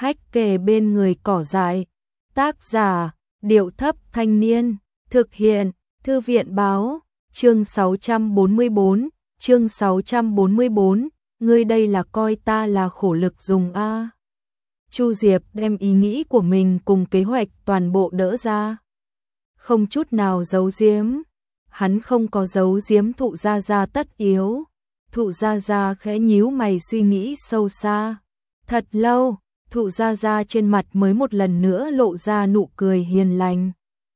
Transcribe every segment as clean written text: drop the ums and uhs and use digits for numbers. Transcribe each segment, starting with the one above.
Hách kề bên người cỏ dại. Tác giả, Điệu Thấp Thanh Niên. Thực hiện, Thư viện Báo. Chương 644, chương 644, ngươi đây là coi ta là khổ lực dùng a. Chu Diệp đem ý nghĩ của mình cùng kế hoạch toàn bộ đỡ ra. Không chút nào giấu giếm. Hắn không có giấu giếm Thụ Gia Gia tất yếu. Thụ Gia Gia khẽ nhíu mày suy nghĩ sâu xa. Thật lâu, Thụ Gia Gia trên mặt mới một lần nữa lộ ra nụ cười hiền lành.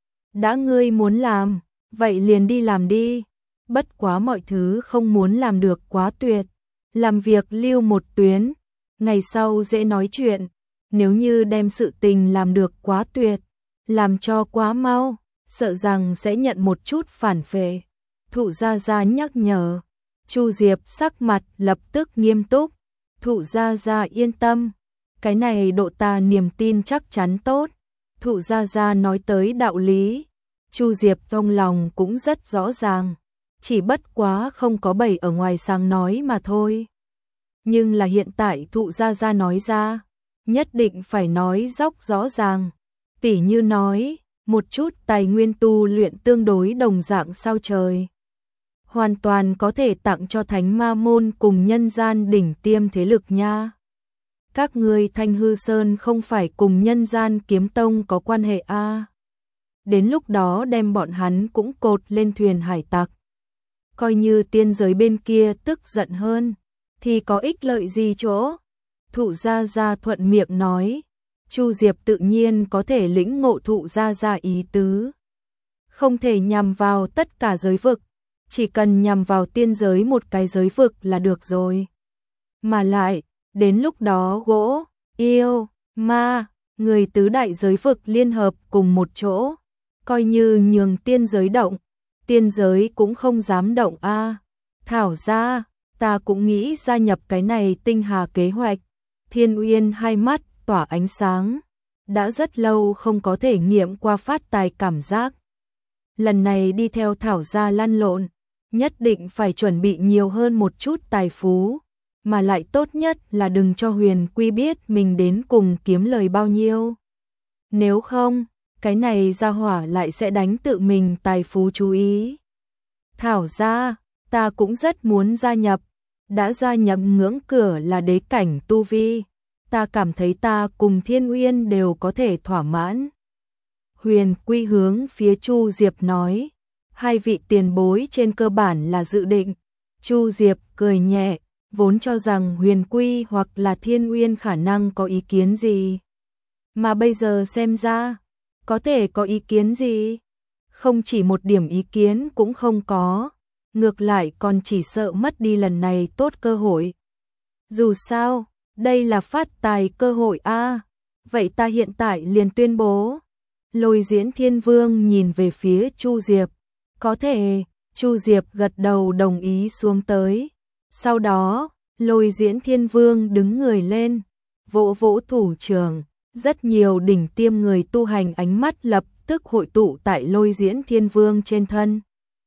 Đã ngươi muốn làm, vậy liền đi làm đi. Bất quá mọi thứ không muốn làm được quá tuyệt. Làm việc lưu một tuyến, ngày sau dễ nói chuyện. Nếu như đem sự tình làm được quá tuyệt, làm cho quá mau, sợ rằng sẽ nhận một chút phản phệ. Thụ Gia Gia nhắc nhở. Chu Diệp sắc mặt lập tức nghiêm túc. Thụ Gia Gia yên tâm, cái này độ ta niềm tin chắc chắn tốt. Thụ Gia Gia nói tới đạo lý, Chu Diệp trong lòng cũng rất rõ ràng, chỉ bất quá không có bày ở ngoài sáng nói mà thôi. Nhưng là hiện tại Thụ Gia Gia nói ra, nhất định phải nói dốc rõ ràng. Tỉ như nói, một chút tài nguyên tu luyện tương đối đồng dạng sao trời. Hoàn toàn có thể tặng cho Thánh Ma Môn cùng nhân gian đỉnh tiêm thế lực nha. Các ngươi Thanh Hư Sơn không phải cùng nhân gian Kiếm Tông có quan hệ a? Đến lúc đó đem bọn hắn cũng cột lên thuyền hải tặc. Coi như tiên giới bên kia tức giận hơn, thì có ích lợi gì chỗ? Thụ Gia Gia thuận miệng nói. Chu Diệp tự nhiên có thể lĩnh ngộ Thụ Gia Gia ý tứ. Không thể nhằm vào tất cả giới vực, chỉ cần nhằm vào tiên giới một cái giới vực là được rồi. Mà lại, đến lúc đó gỗ, yêu, ma, người tứ đại giới vực liên hợp cùng một chỗ, coi như nhường tiên giới động, tiên giới cũng không dám động a. Thảo ra, ta cũng nghĩ gia nhập cái này tinh hà kế hoạch. Thiên Uyên hai mắt tỏa ánh sáng, đã rất lâu không có thể nghiệm qua phát tài cảm giác. Lần này đi theo Thảo gia lăn lộn, nhất định phải chuẩn bị nhiều hơn một chút tài phú, mà lại tốt nhất là đừng cho Huyền Quy biết mình đến cùng kiếm lời bao nhiêu. Nếu không, cái này gia hỏa lại sẽ đánh tự mình tài phú chú ý. Thảo gia, ta cũng rất muốn gia nhập, đã gia nhập ngưỡng cửa là đế cảnh tu vi, ta cảm thấy ta cùng Thiên Uyên đều có thể thỏa mãn. Huyền Quy hướng phía Chu Diệp nói, hai vị tiền bối trên cơ bản là dự định. Chu Diệp cười nhẹ, vốn cho rằng Huyền Quy hoặc là Thiên Uyên khả năng có ý kiến gì. Mà bây giờ xem ra, có thể có ý kiến gì? Không chỉ một điểm ý kiến cũng không có, ngược lại còn chỉ sợ mất đi lần này tốt cơ hội. Dù sao, đây là phát tài cơ hội a. Vậy ta hiện tại liền tuyên bố. Lôi Diễn Thiên Vương nhìn về phía Chu Diệp. Có thể, Chu Diệp gật đầu đồng ý xuống tới. Sau đó, Lôi Diễn Thiên Vương đứng người lên, vỗ vỗ thủ trưởng, rất nhiều đỉnh tiêm người tu hành ánh mắt lập tức hội tụ tại Lôi Diễn Thiên Vương trên thân.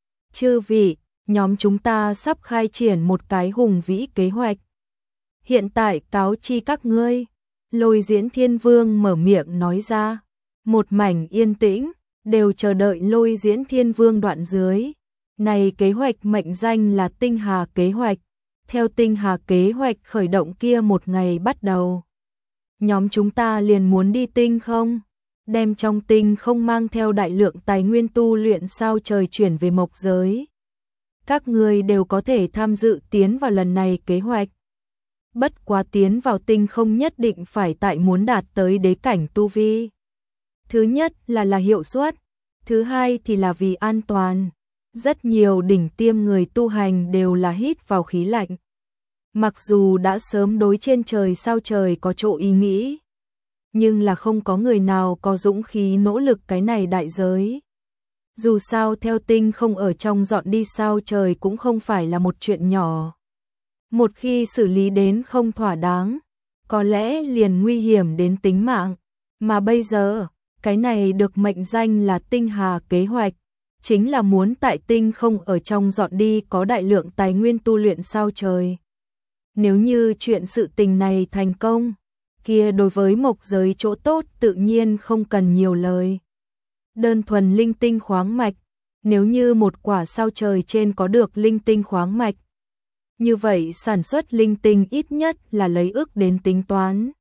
Chư vị, nhóm chúng ta sắp khai triển một cái hùng vĩ kế hoạch. Hiện tại cáo chi các ngươi. Lôi Diễn Thiên Vương mở miệng nói ra. Một mảnh yên tĩnh, đều chờ đợi Lôi Diễn Thiên Vương đoạn dưới. Này kế hoạch mệnh danh là Tinh Hà kế hoạch. Theo Tinh Hà kế hoạch khởi động kia một ngày bắt đầu, nhóm chúng ta liền muốn đi tinh không, đem trong tinh không mang theo đại lượng tài nguyên tu luyện sao trời chuyển về mộc giới. Các người đều có thể tham dự tiến vào lần này kế hoạch. Bất quá tiến vào tinh không nhất định phải tại muốn đạt tới đế cảnh tu vi. Thứ nhất là hiệu suất, thứ hai thì là vì an toàn. Rất nhiều đỉnh tiêm người tu hành đều là hít vào khí lạnh. Mặc dù đã sớm đối trên trời sao trời có chỗ ý nghĩ, nhưng là không có người nào có dũng khí nỗ lực cái này đại giới. Dù sao theo tinh không ở trong dọn đi sao trời cũng không phải là một chuyện nhỏ. Một khi xử lý đến không thỏa đáng, có lẽ liền nguy hiểm đến tính mạng. Mà bây giờ, cái này được mệnh danh là Tinh Hà kế hoạch, chính là muốn tại tinh không ở trong dọn đi có đại lượng tài nguyên tu luyện sao trời. Nếu như chuyện sự tình này thành công, kia đối với mộc giới chỗ tốt tự nhiên không cần nhiều lời. Đơn thuần linh tinh khoáng mạch, nếu như một quả sao trời trên có được linh tinh khoáng mạch, như vậy sản xuất linh tinh ít nhất là lấy ức đến tính toán.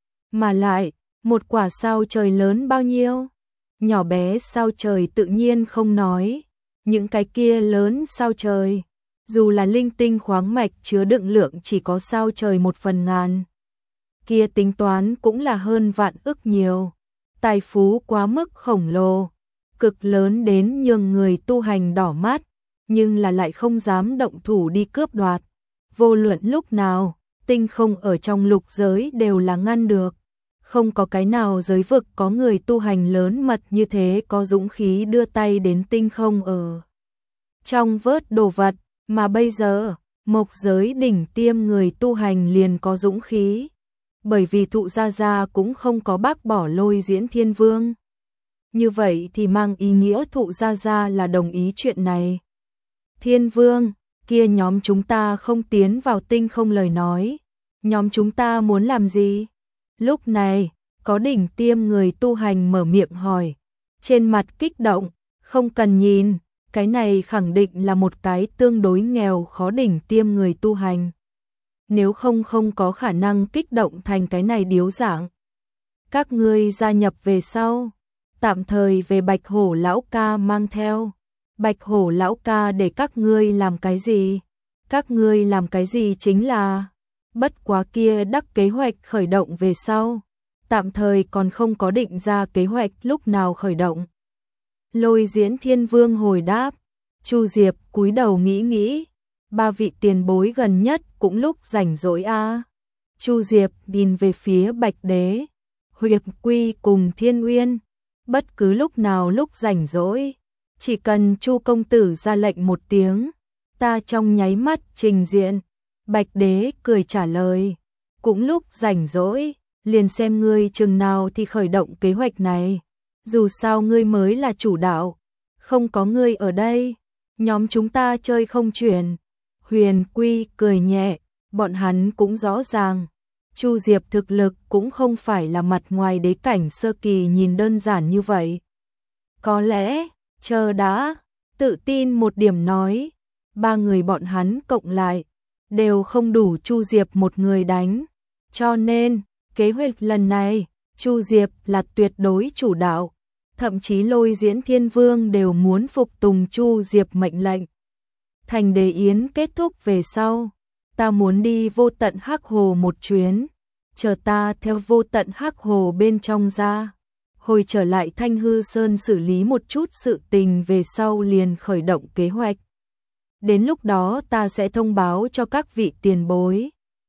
Mà lại, một quả sao trời lớn bao nhiêu? Nhỏ bé sao trời tự nhiên không nói, những cái kia lớn sao trời, dù là linh tinh khoáng mạch chứa đựng lượng chỉ có sao trời 1/1000, kia tính toán cũng là hơn vạn ức nhiều. Tài phú quá mức khổng lồ, cực lớn đến nhường người tu hành đỏ mắt, nhưng là lại không dám động thủ đi cướp đoạt. Vô luận lúc nào, tinh không ở trong lục giới đều là ngăn được. Không có cái nào giới vực có người tu hành lớn mật như thế có dũng khí đưa tay đến tinh không ở trong vớt đồ vật, mà bây giờ, mộc giới đỉnh tiêm người tu hành liền có dũng khí. Bởi vì Thụ Gia Gia cũng không có bác bỏ Lôi Diễn Thiên Vương. Như vậy thì mang ý nghĩa Thụ Gia Gia là đồng ý chuyện này. Thiên Vương, kia nhóm chúng ta không tiến vào tinh không lời nói. Nhóm chúng ta muốn làm gì? Lúc này, có đỉnh tiêm người tu hành mở miệng hỏi. Trên mặt kích động, không cần nhìn, cái này khẳng định là một cái tương đối nghèo khó đỉnh tiêm người tu hành. Nếu không có khả năng kích động thành cái này điếu dạng. Các ngươi gia nhập về sau, tạm thời về Bạch Hổ lão ca mang theo. Bạch Hổ lão ca để các ngươi làm cái gì? Các ngươi làm cái gì chính là, bất quá kia đắc kế hoạch khởi động về sau, tạm thời còn không có định ra kế hoạch lúc nào khởi động. Lôi Diễn Thiên Vương hồi đáp, Chu Diệp cúi đầu nghĩ, ba vị tiền bối gần nhất cũng lúc rảnh rỗi a. Chu Diệp nhìn về phía Bạch Đế, Huyệt Quy cùng Thiên Uyên, bất cứ lúc nào lúc rảnh rỗi, chỉ cần Chu công tử ra lệnh một tiếng, ta trong nháy mắt trình diện. Bạch Đế cười trả lời, cũng lúc rảnh rỗi, liền xem ngươi chừng nào thì khởi động kế hoạch này. Dù sao ngươi mới là chủ đạo, không có ngươi ở đây, nhóm chúng ta chơi không chuyển. Huyền Quy cười nhẹ, bọn hắn cũng rõ ràng, Chu Diệp thực lực cũng không phải là mặt ngoài đế cảnh sơ kỳ nhìn đơn giản như vậy. Có lẽ, chờ đã, tự tin một điểm nói, ba người bọn hắn cộng lại, đều không đủ Chu Diệp một người đánh. Cho nên, kế hoạch lần này, Chu Diệp là tuyệt đối chủ đạo, thậm chí Lôi Diễn Thiên Vương đều muốn phục tùng Chu Diệp mệnh lệnh. Thành Đế Yến kết thúc về sau, ta muốn đi Vô Tận Hắc Hồ một chuyến, chờ ta theo Vô Tận Hắc Hồ bên trong ra, hồi trở lại Thanh Hư Sơn xử lý một chút sự tình về sau liền khởi động kế hoạch. Đến lúc đó ta sẽ thông báo cho các vị tiền bối.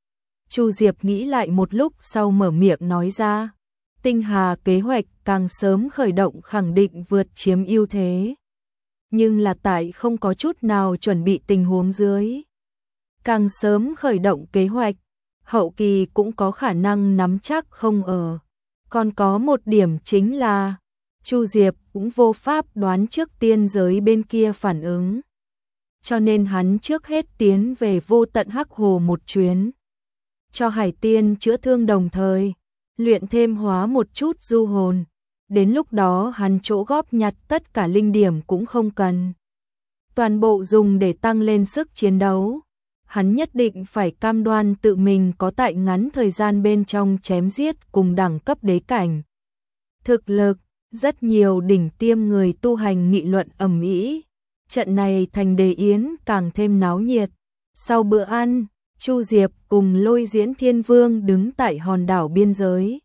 Chu Diệp nghĩ lại một lúc sau mở miệng nói ra, Tinh Hà kế hoạch càng sớm khởi động khẳng định vượt chiếm ưu thế. Nhưng là tại không có chút nào chuẩn bị tình huống dưới. Càng sớm khởi động kế hoạch, hậu kỳ cũng có khả năng nắm chắc không ở. Còn có một điểm chính là, Chu Diệp cũng vô pháp đoán trước tiên giới bên kia phản ứng. Cho nên hắn trước hết tiến về Vô Tận Hắc Hồ một chuyến. Cho Hải Tiên chữa thương đồng thời, luyện thêm hóa một chút du hồn. Đến lúc đó hắn chỗ góp nhặt tất cả linh điểm cũng không cần. Toàn bộ dùng để tăng lên sức chiến đấu. Hắn nhất định phải cam đoan tự mình có tại ngắn thời gian bên trong chém giết cùng đẳng cấp đế cảnh. Thực lực, rất nhiều đỉnh tiêm người tu hành nghị luận ầm ĩ. Trận này Thành Đế Yến càng thêm náo nhiệt. Sau bữa ăn, Chu Diệp cùng Lôi Diễn Thiên Vương đứng tại hòn đảo biên giới.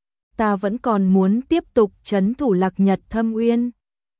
Ta vẫn còn muốn tiếp tục trấn thủ Lạc Nhật Thâm Uyên.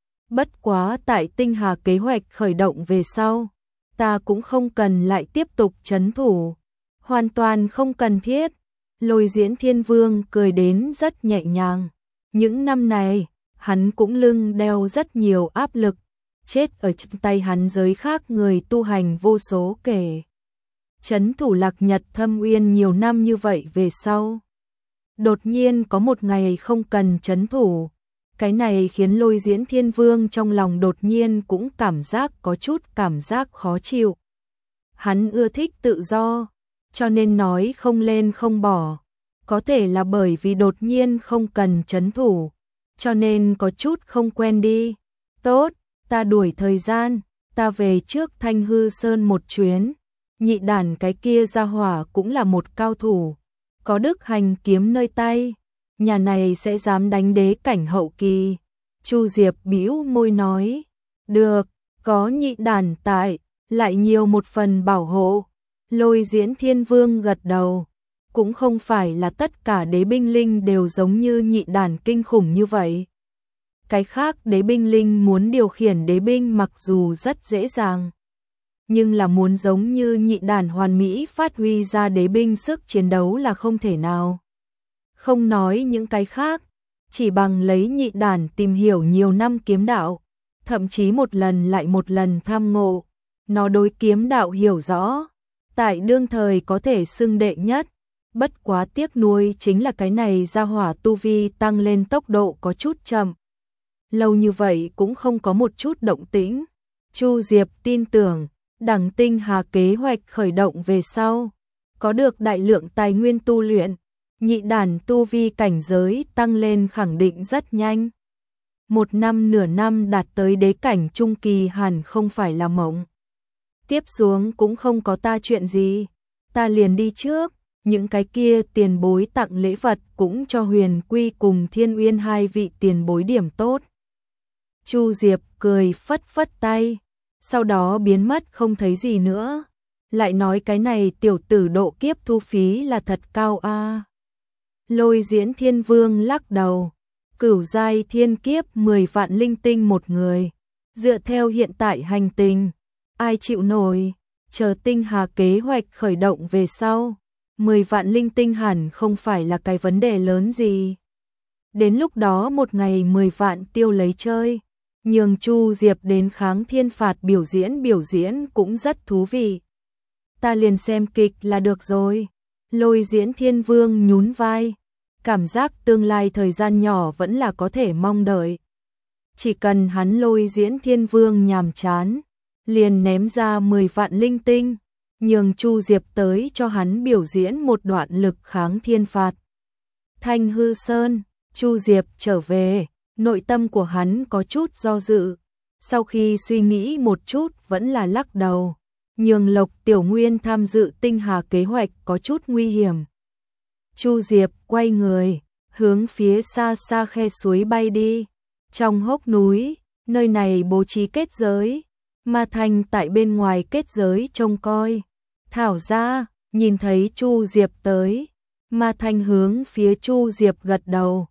Bất quá tại Tinh Hà kế hoạch khởi động về sau, ta cũng không cần lại tiếp tục trấn thủ. Hoàn toàn không cần thiết. Lôi Diễn Thiên Vương cười đến rất nhẹ nhàng. Những năm này, hắn cũng lưng đeo rất nhiều áp lực. Chết ở trong tay hắn giới khác người tu hành vô số kể. Trấn thủ Lạc Nhật Thâm Uyên nhiều năm như vậy về sau. Đột nhiên có một ngày không cần trấn thủ. Cái này khiến Lôi Diễn Thiên Vương trong lòng đột nhiên cũng cảm giác có chút cảm giác khó chịu. Hắn ưa thích tự do, cho nên nói không lên không bỏ. có thể là bởi vì đột nhiên không cần trấn thủ, cho nên có chút không quen đi. Tốt, ta đuổi thời gian, ta về trước Thanh Hư Sơn một chuyến. Nhị đàn cái kia ra hỏa cũng là một cao thủ, có đức hành kiếm nơi tay, nhà này sẽ dám đánh đế cảnh hậu kỳ. Chu Diệp bĩu môi nói, được, có nhị đàn tại, lại nhiều một phần bảo hộ. Lôi Diễn Thiên Vương gật đầu, cũng không phải là tất cả đế binh linh đều giống như nhị đàn kinh khủng như vậy. Cái khác đế binh linh muốn điều khiển đế binh mặc dù rất dễ dàng, nhưng là muốn giống như nhị đàn hoàn mỹ phát huy ra đế binh sức chiến đấu là không thể nào. Không nói những cái khác, chỉ bằng lấy nhị đàn tìm hiểu nhiều năm kiếm đạo, thậm chí một lần lại một lần tham ngộ, nó đối kiếm đạo hiểu rõ, tại đương thời có thể xưng đệ nhất. Bất quá tiếc nuối chính là cái này ra hỏa tu vi tăng lên tốc độ có chút chậm. Lâu như vậy cũng không có một chút động tĩnh. Chu Diệp tin tưởng, đẳng tinh hà kế hoạch khởi động về sau, có được đại lượng tài nguyên tu luyện, nhị đàn tu vi cảnh giới tăng lên khẳng định rất nhanh. Một năm nửa năm đạt tới đế cảnh trung kỳ hẳn không phải là mộng. Tiếp xuống cũng không có ta chuyện gì, ta liền đi trước. Những cái kia tiền bối tặng lễ vật cũng cho Huyền Quy cùng Thiên Uyên hai vị tiền bối điểm tốt. Chu Diệp cười phất phất tay, sau đó biến mất không thấy gì nữa. Lại nói cái này tiểu tử độ kiếp thu phí là thật cao a. Lôi Diễn Thiên Vương lắc đầu, cửu giai thiên kiếp 10 vạn linh tinh một người. Dựa theo hiện tại hành tình, ai chịu nổi, chờ tinh hà kế hoạch khởi động về sau. 10 vạn linh tinh hẳn không phải là cái vấn đề lớn gì. Đến lúc đó một ngày 10 vạn tiêu lấy chơi, nhường Chu Diệp đến kháng thiên phạt biểu diễn cũng rất thú vị. Ta liền xem kịch là được rồi. Lôi Diễn Thiên Vương nhún vai, cảm giác tương lai thời gian nhỏ vẫn là có thể mong đợi. Chỉ cần hắn Lôi Diễn Thiên Vương nhàm chán, liền ném ra 10 vạn linh tinh, nhường Chu Diệp tới cho hắn biểu diễn một đoạn lực kháng thiên phạt. Thanh Hư Sơn, Chu Diệp trở về, nội tâm của hắn có chút do dự, sau khi suy nghĩ một chút vẫn là lắc đầu, nhường Lộc Tiểu Nguyên tham dự tinh hà kế hoạch có chút nguy hiểm. Chu Diệp quay người, hướng phía xa xa khe suối bay đi, trong hốc núi, nơi này bố trí kết giới, Ma Thanh tại bên ngoài kết giới trông coi. Thảo ra, nhìn thấy Chu Diệp tới, Ma Thanh hướng phía Chu Diệp gật đầu.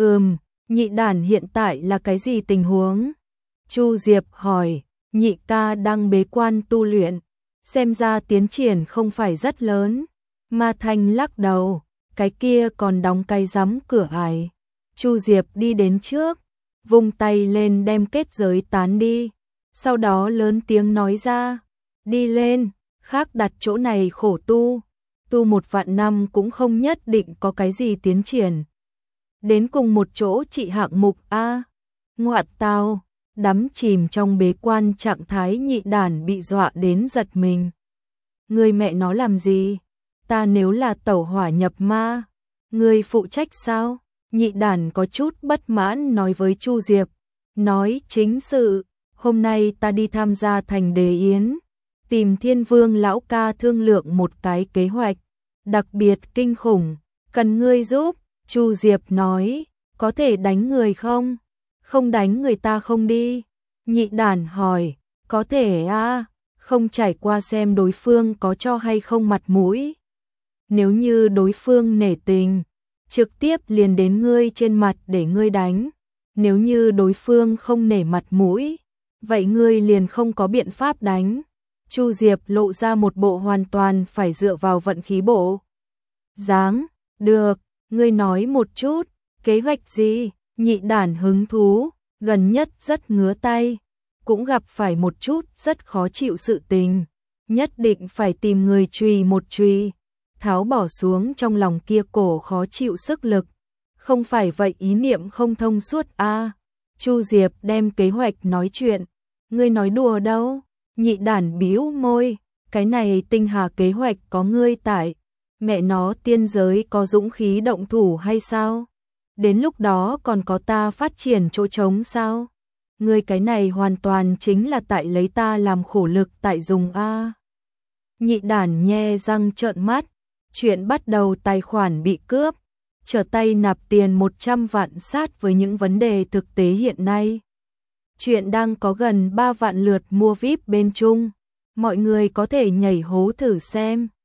Nhị đàn hiện tại là cái gì tình huống? Chu Diệp hỏi, nhị ca đang bế quan tu luyện, xem ra tiến triển không phải rất lớn. Ma Thanh lắc đầu, cái kia còn đóng cái rắm cửa ải. Chu Diệp đi đến trước, vung tay lên đem kết giới tán đi, sau đó lớn tiếng nói ra, đi lên. Khác đặt chỗ này khổ tu 1 vạn năm cũng không nhất định có cái gì tiến triển. Đến cùng một chỗ trị hạng mục a. Ngoạ tào, đắm chìm trong bế quan trạng thái nhị đàn bị dọa đến giật mình. Người mẹ nó làm gì? Ta nếu là tẩu hỏa nhập ma, người phụ trách sao? Nhị đàn có chút bất mãn nói với Chu Diệp, nói chính sự, hôm nay ta đi tham gia thành đề yến, tìm Thiên Vương lão ca thương lượng một cái kế hoạch đặc biệt kinh khủng, cần ngươi giúp. Chu Diệp nói, có thể đánh người không? Không đánh người ta không đi. Nhị đàn hỏi, có thể a, không trải qua xem đối phương có cho hay không mặt mũi. Nếu như đối phương nể tình, trực tiếp liền đến ngươi trên mặt để ngươi đánh. Nếu như đối phương không nể mặt mũi, vậy ngươi liền không có biện pháp đánh. Chu Diệp lộ ra một bộ hoàn toàn phải dựa vào vận khí bộ dáng. Được, ngươi nói một chút, kế hoạch gì? Nhị đàn hứng thú, gần nhất rất ngứa tay, cũng gặp phải một chút rất khó chịu sự tình, nhất định phải tìm người chùy một chùy, tháo bỏ xuống trong lòng kia cổ khó chịu sức lực. Không phải vậy ý niệm không thông suốt a. Chu Diệp đem kế hoạch nói chuyện, ngươi nói đùa đâu? Nhị đàn bĩu môi, cái này tinh hà kế hoạch có ngươi tại, Mẹ nó, tiên giới có dũng khí động thủ hay sao? Đến lúc đó còn có ta phát triển chỗ trống sao? Ngươi cái này hoàn toàn chính là tại lấy ta làm khổ lực tại dùng a. Nhị đản nhe răng trợn mắt, chuyện bắt đầu tài khoản bị cướp, trở tay nạp tiền 100 vạn sát với những vấn đề thực tế hiện nay. Chuyện đang có gần 3 vạn lượt mua VIP bên Trung, mọi người có thể nhảy hố thử xem.